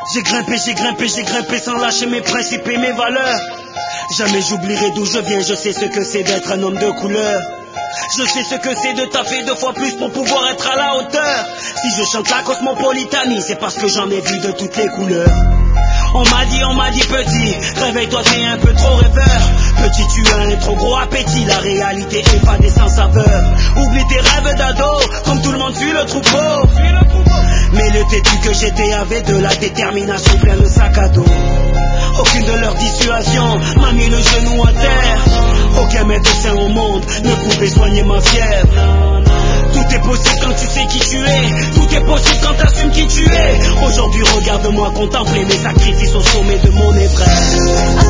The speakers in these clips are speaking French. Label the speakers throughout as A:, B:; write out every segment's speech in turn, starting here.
A: J'ai grimpé sans lâcher mes principes et mes valeurs. Jamais j'oublierai d'où je viens, je sais ce que c'est d'être un homme de couleur. Je sais ce que c'est de taffer 2 fois plus pour pouvoir être à la hauteur. Si je chante la cosmopolitanie, c'est parce que j'en ai vu de toutes les couleurs. On m'a dit petit, réveille-toi t'es un peu trop rêveur. Petit tu as un trop gros appétit, la réalité est fadée sans saveur. Oublie tes rêves d'ado, comme tout le monde suit le troupeau. Mais le têtu que j'étais avait de la détermination plein le sac à dos. Aucune de leurs dissuasions m'a mis le genou à terre. Aucun médecin au monde ne pouvait soigner ma fièvre. Tout est possible quand tu sais qui tu es. Tout est possible quand t'assumes qui tu es. Aujourd'hui regarde-moi contempler mes sacrifices au sommet de mon Everest.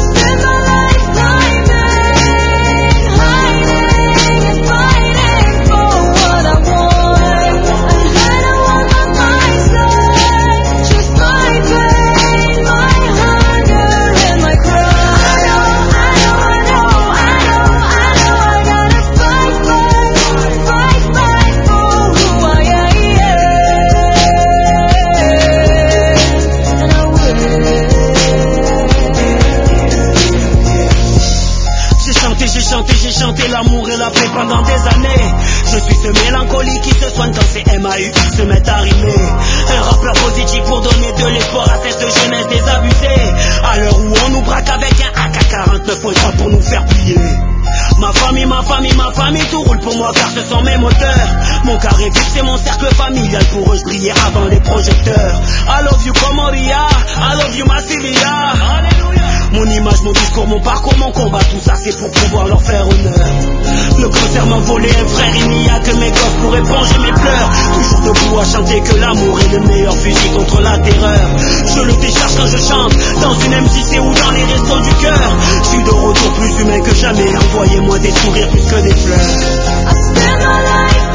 A: J'ai chanté l'amour et la paix pendant des années. Je suis ce mélancolique qui se soigne quand ces MAU se mettent à rimer. Un rappeur positif pour donner de l'espoir à cette jeunesse désabusée. À l'heure où on nous braque avec un AK-49.3 pour nous faire plier. Ma famille, tout roule pour moi car ce sont mes moteurs. Mon carré vif c'est mon cercle familial, pour eux je brillais avant les projecteurs. I love you Comoria, I love you Massilia. Mon image, mon discours, mon parcours, mon combat, tout ça c'est pour pouvoir leur faire honneur. Le cancer m'a volé un frère, il n'y a que mes gosses pour éponger mes pleurs. Toujours debout à chanter que l'amour est le meilleur fusil contre la terreur. Je le décharge quand je chante, dans une MJC ou dans les restos du cœur. Je suis de retour plus humain que jamais, envoyez-moi des sourires plus que des fleurs.